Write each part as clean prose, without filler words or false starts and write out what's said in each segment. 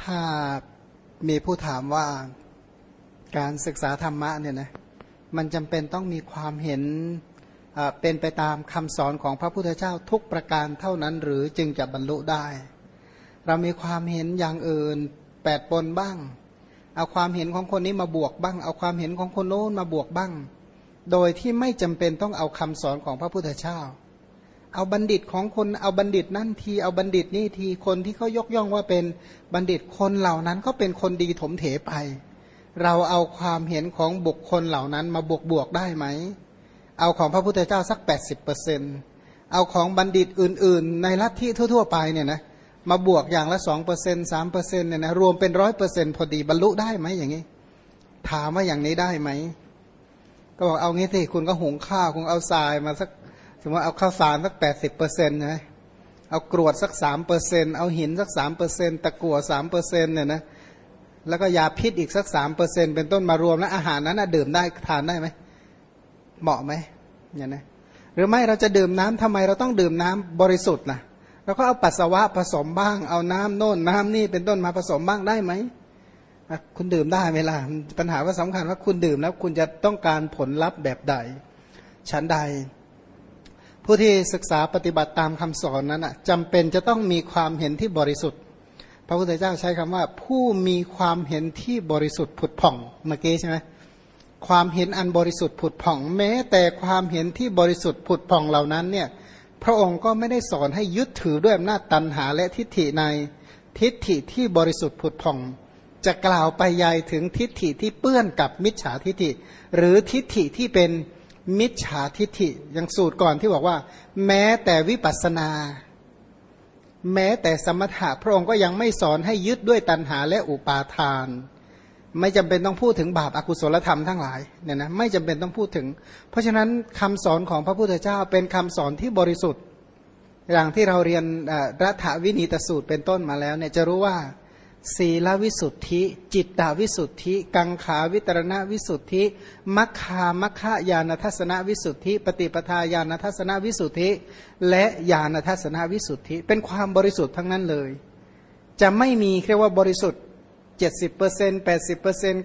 ถ้ามีผู้ถามว่าการศึกษาธรรมะเนี่ยนะมันจำเป็นต้องมีความเห็นเป็นไปตามคำสอนของพระพุทธเจ้าทุกประการเท่านั้นหรือจึงจะบรรลุได้เรามีความเห็นอย่างอื่นแปดปนบ้างเอาความเห็นของคนนี้มาบวกบ้างเอาความเห็นของคนโน้นมาบวกบ้างโดยที่ไม่จำเป็นต้องเอาคำสอนของพระพุทธเจ้าเอาบัณฑิตของคนเอาบัณฑิตนั่นทีเอาบัณฑิตนี่ทีคนที่เขายกย่องว่าเป็นบัณฑิตคนเหล่านั้นก็เป็นคนดีถมเถไปเราเอาความเห็นของบุคคลเหล่านั้นมาบวกได้ไหมเอาของพระพุทธเจ้าสัก 80% เอาของบัณฑิตอื่นๆในลัทธิทั่วๆไปเนี่ยนะมาบวกอย่างละ 2% 3% เนี่ยนะรวมเป็น 100% พอดีบรรลุได้ไหมอย่างนี้ถามว่าอย่างนี้ได้ไหมก็บอกเอางี้สิคุณก็หุงข้าวคุณเอาทรายมาสักสมมติเอาข้าวสารสัก 80% นะเอากรวดสัก 3% เอาหินสัก 3% ตะกั่ว 3% เนี่ยนะแล้วก็ยาพิษอีกสัก 3% เป็นต้นมารวมแล้วอาหารนั้นดื่มได้ทานได้ไหมเหมาะไหมเนี่ยนะหรือไม่เราจะดื่มน้ำทำไมเราต้องดื่มน้ำบริสุทธิ์นะเราก็เอาปัสสาวะผสมบ้างเอาน้ำโน่นน้ำนี่เป็นต้นมาผสมบ้างได้ไหมคุณดื่มได้ไหมล่ะปัญหาว่าสำคัญว่าคุณดื่มแล้วคุณจะต้องการผลลัพธ์แบบใดฉันใดผู้ที่ศึกษาปฏิบัติตามคำสอนนั้นจำเป็นจะต้องมีความเห็นที่บริสุทธิ์พระพุทธเจ้าใช้คำว่าผู้มีความเห็นที่บริสุทธิ์ผุดผ่องเมื่อกี้ใช่ไหมความเห็นอันบริสุทธิ์ผุดผ่องแม้แต่ความเห็นที่บริสุทธิ์ผุดผ่องเหล่านั้นเนี่ยพระองค์ก็ไม่ได้สอนให้ยึดถือด้วยอำนาจตัณหาและทิฏฐิในทิฏฐิที่บริสุทธิ์ผุดผ่องจะกล่าวไปใหญ่ถึงทิฏฐิที่เปื้อนกับมิจฉาทิฏฐิหรือทิฏฐิที่เป็นมิจฉาทิฏฐิอย่างสูตรก่อนที่บอกว่าแม้แต่วิปัสสนาแม้แต่สมถะพระองค์ก็ยังไม่สอนให้ยึดด้วยตัณหาและอุปาทานไม่จำเป็นต้องพูดถึงบาปอกุศลธรรมทั้งหลายเนี่ยนะไม่จำเป็นต้องพูดถึงเพราะฉะนั้นคำสอนของพระพุทธเจ้าเป็นคำสอนที่บริสุทธิ์อย่างที่เราเรียนรัฐวินีตสูตรเป็นต้นมาแล้วเนี่ยจะรู้ว่าศีลวิสุทธิจิตตวิสุทธิกังขาวิตรณวิสุทธิมัคคามัคคายานทัศนวิสุทธิปฏิปทาญาณทัศนวิสุทธิและญาณทัศนวิสุทธิเป็นความบริสุทธิ์ทั้งนั้นเลยจะไม่มีเรียกว่าบริสุทธิ์70% 80%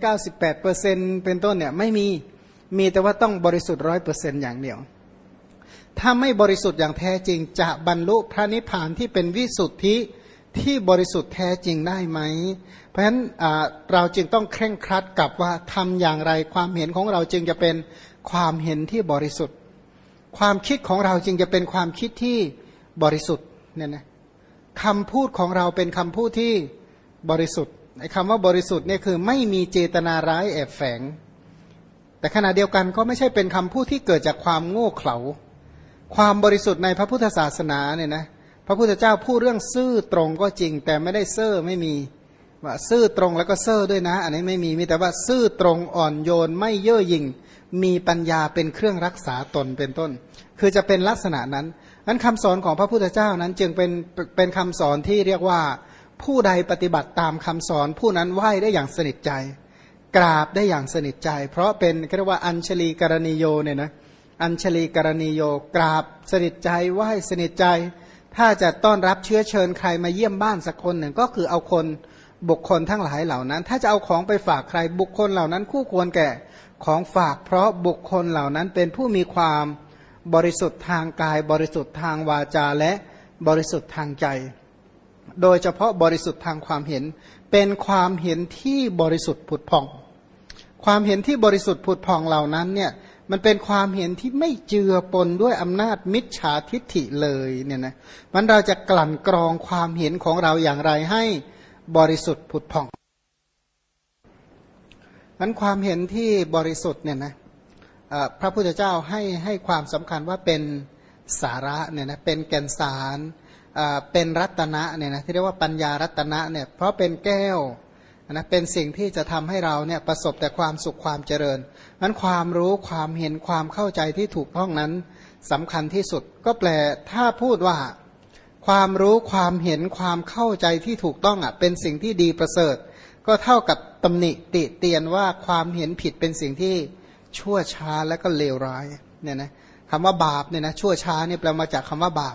98% เป็นต้นเนี่ยไม่มีแต่ว่าต้องบริสุทธิ์ 100% อย่างเดียวถ้าไม่บริสุทธิ์อย่างแท้จริงจะบรรลุพระนิพพานที่เป็นวิสุทธิที่บริสุทธิ์แท้จริงได้ไหมเพราะฉะนั้นเราจึงต้องเคร่งครัดกับว่าทำอย่างไรความเห็นของเราจึงจะเป็นความเห็นที่บริสุทธิ์ความคิดของเราจึงจะเป็นความคิดที่บริสุทธิ์เนี่ยนะคำพูดของเราเป็นคำพูดที่บริสุทธิ์ไอ้คำว่าบริสุทธิ์เนี่ยคือไม่มีเจตนาร้ายแอบแฝงแต่ขณะเดียวกันก็ไม่ใช่เป็นคำพูดที่เกิดจากความโง่เขลาความบริสุทธิ์ในพระพุทธศาสนาเนี่ยนะพระพุทธเจ้าพูดเรื่องซื่อตรงก็จริงแต่ไม่ได้เซ่อไม่มีว่าซื่อตรงแล้วก็เซ่อด้วยนะอันนี้ไม่มีแต่ว่าซื่อตรงอ่อนโยนไม่เย่อหยิ่งมีปัญญาเป็นเครื่องรักษาตนเป็นต้นคือจะเป็นลักษณะนั้นนั้นคำสอนของพระพุทธเจ้านั้นจึงเป็นคำสอนที่เรียกว่าผู้ใดปฏิบัติตามคำสอนผู้นั้นไหว้ได้อย่างสนิทใจกราบได้อย่างสนิทใจเพราะเป็นเรียกว่าอัญชลีกรณีโยเนี่ยนะอัญชลีกรณีโยกราบสนิทใจไหว้สนิทใจถ้าจะต้อนรับเชื้อเชิญใครมาเยี่ยมบ้านสักคนหนึ่งก็คือเอาคนบุคคลทั้งหลายเหล่านั้นถ้าจะเอาของไปฝากใครบุคคลเหล่านั้นคู่ควรแก่ของฝากเพราะบุคคลเหล่านั้นเป็นผู้มีความบริสุทธิ์ทางกายบริสุทธิ์ทางวาจาและบริสุทธิ์ทางใจโดยเฉพาะบริสุทธิ์ทางความเห็นเป็นความเห็นที่บริสุทธิ์ผุดผ่องความเห็นที่บริสุทธิ์ผุดผ่องเหล่านั้นเนี่ยมันเป็นความเห็นที่ไม่เจือปนด้วยอำนาจมิจฉาทิฏฐิเลยเนี่ยนะมันเราจะกลั่นกรองความเห็นของเราอย่างไรให้บริสุทธิ์ผุดผ่องนั้นความเห็นที่บริสุทธิ์เนี่ยนะพระพุทธเจ้าให้ความสำคัญว่าเป็นสาระเนี่ยนะเป็นแก่นสารเป็นรัตนะเนี่ยนะที่เรียกว่าปัญญารัตนะเนี่ยเพราะเป็นแก้วนะเป็นสิ่งที่จะทำให้เราเนี่ยประสบแต่ความสุขความเจริญนั้นความรู้ความเห็นความเข้าใจที่ถูกต้องนั้นสำคัญที่สุดก็แปลถ้าพูดว่าความรู้ความเห็นความเข้าใจที่ถูกต้องเป็นสิ่งที่ดีประเสริฐก็เท่ากับตำหนิติเตียนว่าความเห็นผิดเป็นสิ่งที่ชั่วช้าและก็เลวร้ายเนี่ยนะคำว่าบาปเนี่ยนะชั่วช้าเนี่ยแปลมาจากคำว่าบาป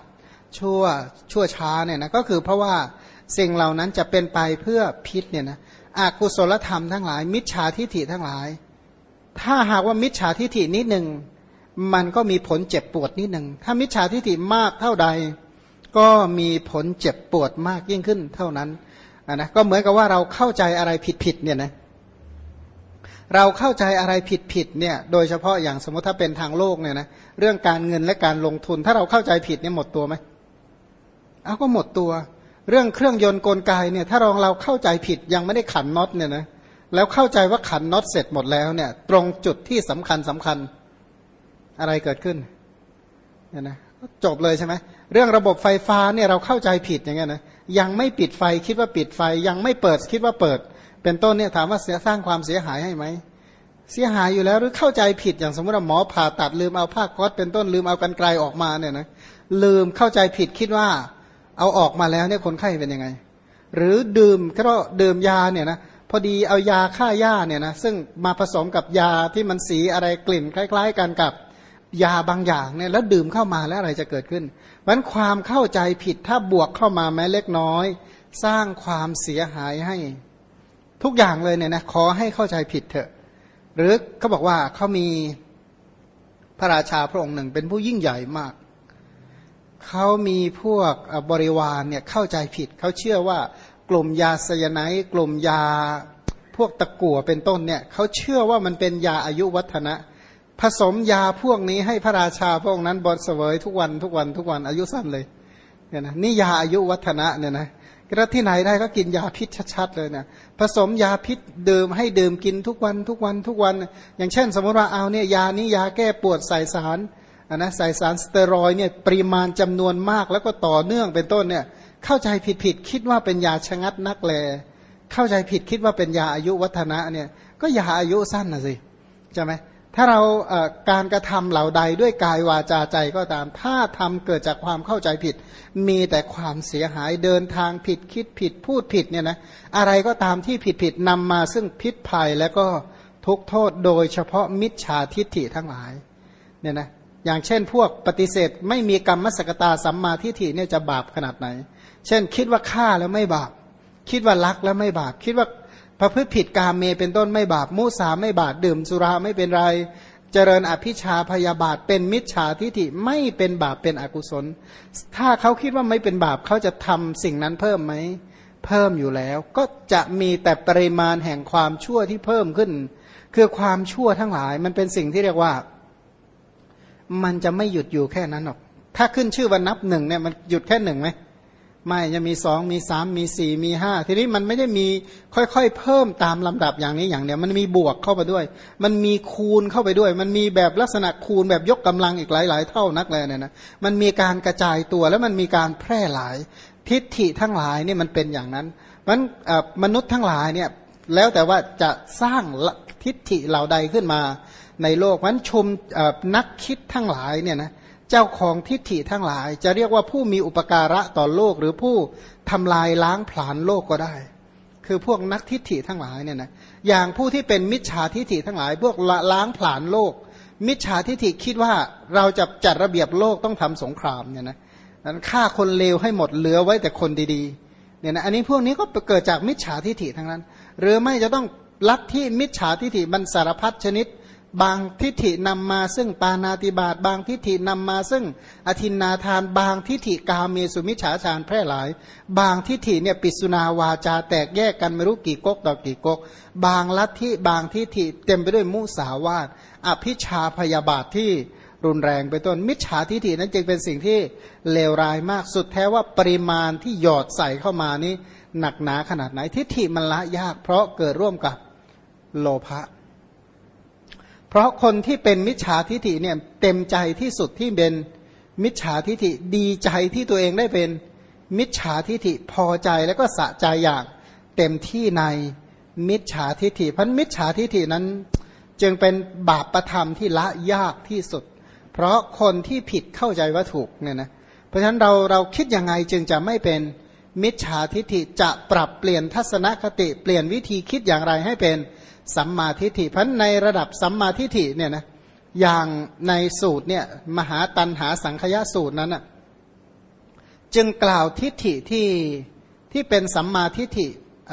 ชั่วชั่วช้าเนี่ยนะก็คือเพราะว่าสิ่งเหล่านั้นจะเป็นไปเพื่อพิษเนี่ยนะอกุศลธรรมทั้งหลายมิจฉาทิฏฐิทั้งหลายถ้าหากว่ามิจฉาทิฏฐินิดหนึ่งมันก็มีผลเจ็บปวดนิดหนึ่งถ้ามิจฉาทิฏฐิมากเท่าใดก็มีผลเจ็บปวดมากยิ่งขึ้นเท่านั้นนะก็เหมือนกับว่าเราเข้าใจอะไรผิดๆเนี่ยนะเราเข้าใจอะไรผิดๆเนี่ยโดยเฉพาะอย่างสมมติถ้าเป็นทางโลกเนี่ยนะเรื่องการเงินและการลงทุนถ้าเราเข้าใจผิดเนี่ยหมดตัวไหมเอาก็หมดตัวเรื่องเครื่องยนต์กลไกเนี่ยถ้าเราเข้าใจผิดยังไม่ได้ขันน็อตเนี่ยนะแล้วเข้าใจว่าขันน็อตเสร็จหมดแล้วเนี่ยตรงจุดที่สำคัญอะไรเกิดขึ้นเนี่ยนะจบเลยใช่ไหมเรื่องระบบไฟฟ้าเนี่ยเราเข้าใจผิดอย่างเงี้ยนะยังไม่ปิดไฟคิดว่าปิดไฟยังไม่เปิดคิดว่าเปิดเป็นต้นเนี่ยถามว่าสร้างความเสียหายให้ไหมเสียหายอยู่แล้วหรือเข้าใจผิดอย่างสมมติว่าหมอผ่าตัดลืมเอาผ้าก๊อซเป็นต้นลืมเอากรรไกรออกมาเนี่ยนะลืมเข้าใจผิดคิดว่าเอาออกมาแล้วเนี่ยคนไข้เป็นยังไงหรือดื่มยาเนี่ยนะพอดีเอายาฆ่าหญ้าเนี่ยนะซึ่งมาผสมกับยาที่มันสีอะไรกลิ่นคล้ายๆกันกับยาบางอย่างเนี่ยแล้วดื่มเข้ามาแล้วอะไรจะเกิดขึ้นเพราะฉะนั้นความเข้าใจผิดถ้าบวกเข้ามาแม้เล็กน้อยสร้างความเสียหายให้ทุกอย่างเลยเนี่ยนะขอให้เข้าใจผิดเถอะหรือเขาบอกว่าเขามีพระราชาพระองค์หนึ่งเป็นผู้ยิ่งใหญ่มากเขามีพวกบริวารเนี่ยเข้าใจผิดเขาเชื่อว่ากลุ่มยาไซยาไนด์กลุ่มยาพวกตะกั่วเป็นต้นเนี่ยเขาเชื่อว่ามันเป็นยาอายุวัฒนะผสมยาพวกนี้ให้พระราชาพระองค์นั้นบดเสวยทุกวันอายุสั้นเลยเนี่ยนะนี่ยาอายุวัฒนะเนี่ยนะก็ที่ไหนได้ก็กินยาพิษชัดๆเลยเนี่ยผสมยาพิษดื่มกินทุกวันอย่างเช่นสมมติว่าเอาเนี่ยยานี้ยาแก้ปวดใส่สารใส่สารสเตียรอยด์เนี่ยปริมาณจำนวนมากแล้วก็ต่อเนื่องเป็นต้นเนี่ยเข้าใจผิดคิดว่าเป็นยาชะงัดนักแลเข้าใจผิดคิดว่าเป็นยาอายุวัฒนะเนี่ยก็ยาอายุสั้นนะสิใช่ไหมถ้าเราการกระทำเหล่าใดด้วยกายวาจาใจก็ตามถ้าทำเกิดจากความเข้าใจผิดมีแต่ความเสียหายเดินทางผิดคิดผิดพูดผิดเนี่ยนะอะไรก็ตามที่ผิดนำมาซึ่งพิษภัยและก็ทุกโทษโดยเฉพาะมิจฉาทิฏฐิทั้งหลายเนี่ยนะอย่างเช่นพวกปฏิเสธไม่มีกรรมสกตาสัมมาทิฏฐิเนี่ยจะบาปขนาดไหนเช่นคิดว่าฆ่าแล้วไม่บาปคิดว่าลักแล้วไม่บาปคิดว่าประพฤติผิดกามเมเป็นต้นไม่บาปมุสาไม่บาปดื่มสุราไม่เป็นไรเจริญอภิชาพยาบาทเป็นมิจฉาทิฏฐิไม่เป็นบาปเป็นอกุศลถ้าเขาคิดว่าไม่เป็นบาปเขาจะทำสิ่งนั้นเพิ่มไหมเพิ่มอยู่แล้วก็จะมีแต่ปริมาณแห่งความชั่วที่เพิ่มขึ้นคือความชั่วทั้งหลายมันเป็นสิ่งที่เรียกว่ามันจะไม่หยุดอยู่แค่นั้นหรอกถ้าขึ้นชื่อว่านับหนึ่งเนี่ยมันหยุดแค่หนึ่งไหมไม่จะมี2มี3มี4มี5ทีนี้มันไม่ได้มีค่อยๆเพิ่มตามลำดับอย่างนี้อย่างเดียวมันมีบวกเข้าไปด้วยมันมีคูณเข้าไปด้วยมันมีแบบลักษณะคูณแบบยกกำลังอีกหลายๆเท่านักเลยเนี่ยนะมันมีการกระจายตัวแล้วมันมีการแพร่หลายทิฏฐิทั้งหลายเนี่ยมันเป็นอย่างนั้นมันมนุษย์ทั้งหลายเนี่ยแล้วแต่ว่าจะสร้างทิฏฐิเหล่าใดขึ้นมาในโลกมันชมนักคิดทั้งหลายเนี่ยนะเจ้าของทิฏฐิทั้งหลายจะเรียกว่าผู้มีอุปการะต่อโลกหรือผู้ทำลายล้างผลาญโลกก็ได้คือพวกนักทิฏฐิทั้งหลายเนี่ยนะอย่างผู้ที่เป็นมิจฉาทิฏฐิทั้งหลายพวกล้างผลาญโลกมิจฉาทิฏฐิคิดว่าเราจะจัดระเบียบโลกต้องทำสงครามเนี่ยนะนั้นฆ่าคนเลวให้หมดเหลือไว้แต่คนดีๆเนี่ยนะอันนี้พวกนี้ก็เกิดจากมิจฉาทิฏฐิทั้งนั้นหรือไม่จะต้องลัทธิมิจฉาทิฏฐิบรรสารพัดชนิดบางทิฏฐินำมาซึ่งปาณาติบาตบางทิฏฐินำมาซึ่งอทินนาทานบางทิฏฐิกาเมสุมิจฉาฌานแพร่หลายบางทิฏฐิเนี่ยปิสุนาวาจาแตกแยกกันไม่รู้กี่ก๊กต่อกี่ก๊กบางลัทธิบางทิฏฐิเต็มไปด้วยมุสาวาทอภิชาพยาบาทที่รุนแรงไปต้นมิจฉาทิฏฐินั้นจึงเป็นสิ่งที่เลวร้ายมากสุดแท้ว่าปริมาณที่หยอดใส่เข้ามานี้หนักหนาขนาดไหนทิฏฐิมันละยากเพราะเกิดร่วมกับโลภะเพราะคนที่เป็นมิจฉาทิฏฐิเนี่ยเต็มใจที่สุดที่เป็นมิจฉาทิฏฐิดีใจที่ตัวเองได้เป็นมิจฉาทิฏฐิพอใจแล้วก็สะใจอย่างเต็มที่ในมิจฉาทิฏฐิเพราะมิจฉาทิฏฐินั้นจึงเป็นบาปประธรรมที่ละยากที่สุดเพราะคนที่ผิดเข้าใจว่าถูกเนี่ยนะเพราะฉะนั้นเราคิดยังไงจึงจะไม่เป็นมิจฉาทิฏฐิจะปรับเปลี่ยนทัศนคติเปลี่ยนวิธีคิดอย่างไรให้เป็นสัมมาทิฏฐิเพราะในระดับสัมมาทิฏฐิเนี่ยนะอย่างในสูตรเนี่ยมหาตัณหาสังคยสูตรนั้นน่ะจึงกล่าวทิฏฐิที่เป็นสัมมาทิฏฐิ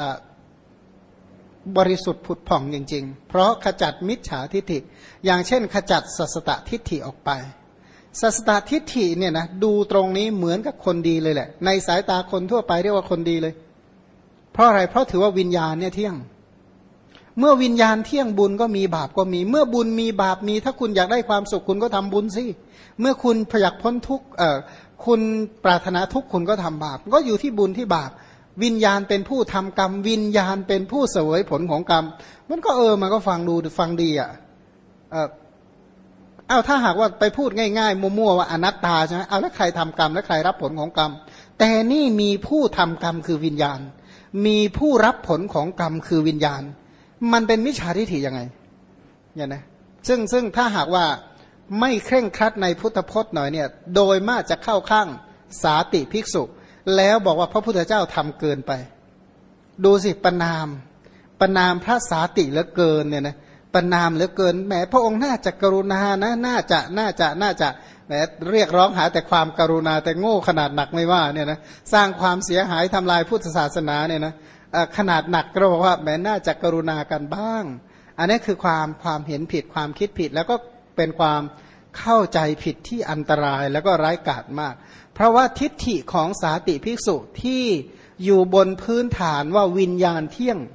บริสุทธิ์ผุดผ่องจริงๆเพราะขจัดมิจฉาทิฏฐิอย่างเช่นขจัดสัสตทิฏฐิออกไปสัสตทิฏฐิเนี่ยนะดูตรงนี้เหมือนกับคนดีเลยแหละในสายตาคนทั่วไปเรียกว่าคนดีเลยเพราะอะไรเพราะถือว่าวิญญาณเนี่ยเที่ยงเมื่อวิญญาณเที่ยงบุญก็มีบาปก็มีเมื่อบุญมีบาปมีถ้าคุณอยากได้ความสุขคุณก็ทำบุญสิเมื่อคุณอยากพ้นทุกข์คุณปรารถนาทุกข์คุณก็ทำบาปก็อยู่ที่บุญที่บาปวิญญาณเป็นผู้ทำกรรมวิญญาณเป็นผู้เสวยผลของกรรมมันก็มันก็ฟังดูฟังดีถ้าหากว่าไปพูดง่ายๆมั่วๆว่าอนัตตาใช่ไหมแล้วใครทำกรรมและใครรับผลของกรรมแต่นี่มีผู้ทำกรรมคือวิญญาณมีผู้รับผลของกรรมคือวิญญาณมันเป็นมิจฉาทิฏฐิยังไงเนี่ยนะซึ่งถ้าหากว่าไม่เคร่งครัดในพุทธพจน์หน่อยเนี่ยโดยมากจะเข้าข้างสาติภิกษุแล้วบอกว่าพระพุทธเจ้าทำเกินไปดูสิประนามพระสาติเหลือเกินเนี่ยนะประนามเหลือเกินแหมพระองค์น่าจะกรุณานะน่าจะแหมเรียกร้องหาแต่ความกรุณาแต่โง่ขนาดหนักไม่ว่าเนี่ยนะสร้างความเสียหายทำลายพุทธศาสนาเนี่ยนะขนาดหนักก็บอกว่าแหมน่าจะกรุณากันบ้างอันนี้คือความเห็นผิดความคิดผิดแล้วก็เป็นความเข้าใจผิดที่อันตรายแล้วก็ร้ายกาจมากเพราะว่าทิฏฐิของสาติภิกษุที่อยู่บนพื้นฐานว่าวิญญาณเที่ยง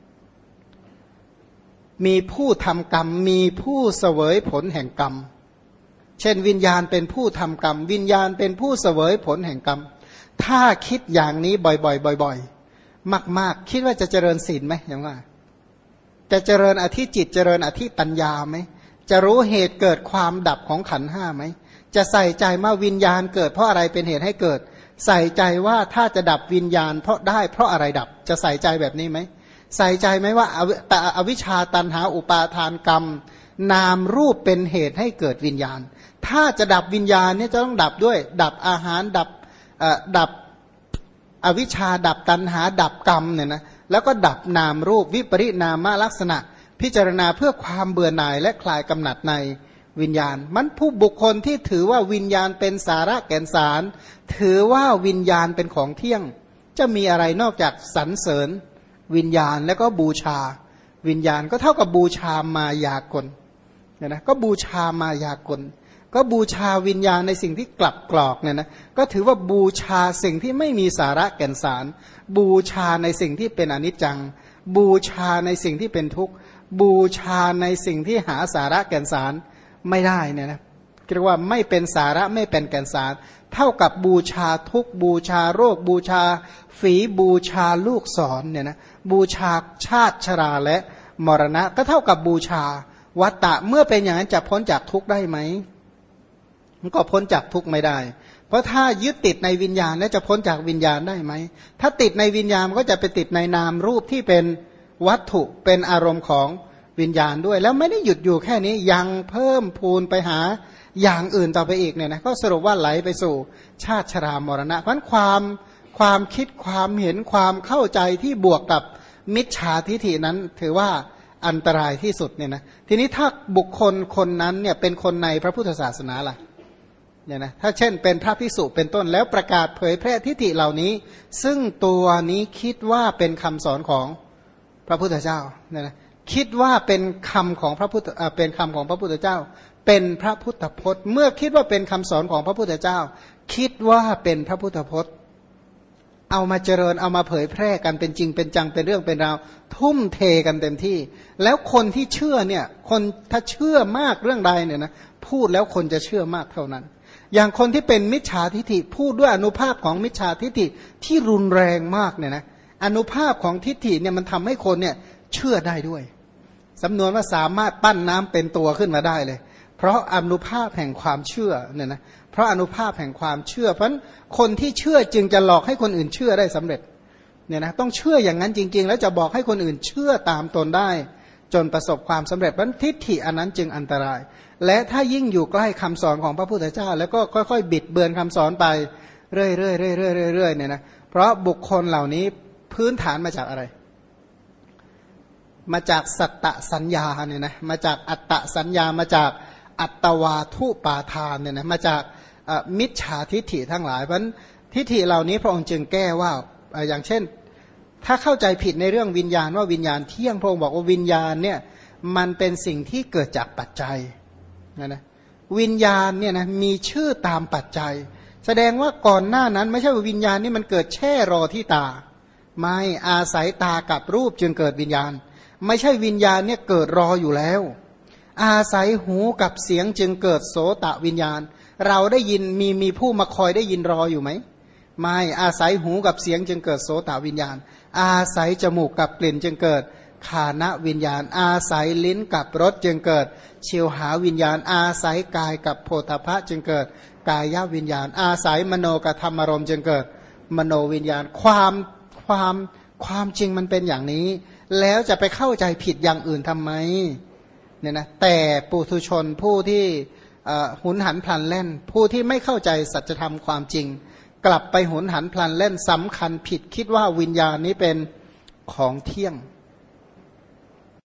มีผู้ทำกรรมมีผู้เสวยผลแห่งกรรมเช่นวิญญาณเป็นผู้ทำกรรมวิญญาณเป็นผู้เสวยผลแห่งกรรมถ้าคิดอย่างนี้บ่อยๆมากๆคิดว่าจะเจริญศีลไหมอย่างว่าจะเจริญอธิจิตเจริญอธิปัญญาไหมจะรู้เหตุเกิดความดับของขันธ์ห้าไหมจะใส่ใจว่าวิญญาณเกิดเพราะอะไรเป็นเหตุให้เกิดใส่ใจว่าถ้าจะดับวิญญาณเพราะอะไรดับจะใส่ใจแบบนี้ไหมใส่ใจไหมว่าอวิชชาตันหาอุปาทานกรรมนามรูปเป็นเหตุให้เกิดวิญญาณถ้าจะดับวิญญาณเนี่ยจะต้องดับด้วยดับอาหารดับอวิชชาดับตันหาดับกรรมเนี่ยนะแล้วก็ดับนามรูปวิปริณามลักษณะพิจารณาเพื่อความเบื่อหน่ายและคลายกำหนัดในวิญญาณมันผู้บุคคลที่ถือว่าวิญญาณเป็นสาระแก่นสารถือว่าวิญญาณเป็นของเที่ยงจะมีอะไรนอกจากสรรเสริญวิญญาณแล้วก็บูชาวิญญาณก็เท่ากับบูชามายากลเนี่ยนะก็บูชามายากลก็บูชาวิญญาณในสิ่งที่กลับกรอกเนี่ยนะก็ถือว่าบูชาสิ่งที่ไม่มีสาระแก่นสารบูชาในสิ่งที่เป็นอนิจจังบูชาในสิ่งที่เป็นทุกข์บูชาในสิ่งที่หาสาระแก่นสารไม่ได้เนี่ยนะเรียกว่าไม่เป็นสาระไม่เป็นแก่นสารเท่ากับบูชาทุกข์บูชาโรคบูชาฝีบูชาลูกศรเนี่ยนะบูชาชาติชราและมรณะก็เท่ากับบูชาวัฏฏะเมื่อเป็นอย่างนั้นจะพ้นจากทุกข์ได้ไหมมันก็พ้นจากทุกข์ไม่ได้เพราะถ้ายึดติดในวิญญาณแล้วจะพ้นจากวิญญาณได้ไหมถ้าติดในวิญญาณมันก็จะไปติดในนามรูปที่เป็นวัตถุเป็นอารมณ์ของวิญญาณด้วยแล้วไม่ได้หยุดอยู่แค่นี้ยังเพิ่มพูนไปหาอย่างอื่นต่อไปอีกเนี่ยนะก็สรุปว่าไหลไปสู่ชาติชรามรณะเพราะความคิดความเห็นความเข้าใจที่บวกกับมิจฉาทิฏฐินั้นถือว่าอันตรายที่สุดเนี่ยนะทีนี้ถ้าบุคคลคนนั้นเนี่ยเป็นคนในพระพุทธศาสนาล่ะเนี่ยนะถ้าเช่นเป็นพระภิกษุเป็นต้นแล้วประกาศเผยแพร่ทิฏฐิเหล่านี้ซึ่งตัวนี้คิดว่าเป็นคำสอนของพระพุทธเจ้าเนี่ยนะคิดว่าเป็นคำของพระพุทธเป็นคำของพระพุทธเจ้าเป็นพระพุทธพจน์เมื่อคิดว่าเป็นคำสอนของพระพุทธเจ้าคิดว่าเป็นพระพุทธพจน์เอามาเจริญเอามาเผยแพร่กันเป็นจริงเป็นจังเป็นเรื่องเป็นราวทุ่มเทกันเต็มที่แล้วคนที่เชื่อเนี่ยคนถ้าเชื่อมากเรื่องใดเนี่ยนะพูดแล้วคนจะเชื่อมากเท่านั้นอย่างคนที่เป็นมิจฉาทิฏฐิพูดด้วยอนุภาพของมิจฉาทิฏฐิที่รุนแรงมากเนี่ยนะอนุภาพของทิฏฐิเนี่ยมันทำให้คนเนี่ยเชื่อได้ด้วยสำนวนว่าสามารถปั้นน้ำเป็นตัวขึ้นมาได้เลยเพราะอนุภาพแห่งความเชื่อเนี่ยนะเพราะอนุภาพแห่งความเชื่อเพราะคนที่เชื่อจึงจะหลอกให้คนอื่นเชื่อได้สำเร็จเนี่ยนะต้องเชื่ออย่างนั้นจริงๆแล้วจะบอกให้คนอื่นเชื่อตามตนได้จนประสบความสำเร็จเพราะทิฏฐิอันนั้นจึงอันตรายและถ้ายิ่งอยู่ใกล้คำสอนของพระพุทธเจ้าแล้วก็ค่อยๆบิดเบือนคำสอนไปเรื่อยๆเนี่ยนะเพราะบุคคลเหล่านี้พื้นฐานมาจากอะไรมาจากสัตตสัญญาเนี่ยนะมาจากอัตตสัญญามาจากอัตวาทุปาทานเนี่ยนะมาจากมิจฉาทิฏฐิทั้งหลายเพราะฉะนั้นทิฏฐิเหล่านี้พระองค์จึงแก้ว่าอย่างเช่นถ้าเข้าใจผิดในเรื่องวิญญาณว่าวิญญาณเที่ยงพระองค์บอกว่าวิญญาณเนี่ยมันเป็นสิ่งที่เกิดจากปัจจัยนะวิญญาณเนี่ยนะมีชื่อตามปัจจัยแสดงว่าก่อนหน้านั้นไม่ใช่ว่าวิญญาณนี่มันเกิดแช่รอที่ตาไม่อาศัยตากับรูปจึงเกิดวิญญาณไม่ใช่วิญญาณเนี่ยเกิดรออยู่แล้วอาศัยหูกับเสียงจึงเกิดโสตวิญญาณเราได้ยินมีผู้มาคอยได้ยินรออยู่ไหมไม่อาศัยหูกับเสียงจึงเกิดโสตวิญญาณอาศัยจมูกกับกลิ่นจึงเกิดฆานวิญญาณอาศัยลิ้นกับรสจึงเกิดชิวหาวิญญาณอาศัยกายกับโผฏฐัพพะจึงเกิดกายวิญญาณอาศัยมโนกับธรรมารมณ์จึงเกิดมโนวิญญาณความจริงมันเป็นอย่างนี้แล้วจะไปเข้าใจผิดอย่างอื่นทำไมเนี่ยนะแต่ปุถุชนผู้ที่หุนหันพลันเล่นผู้ที่ไม่เข้าใจสัจธรรมความจริงกลับไปหุนหันพลันเล่นสำคัญผิดคิดว่าวิญญาณนี้เป็นของเที่ยง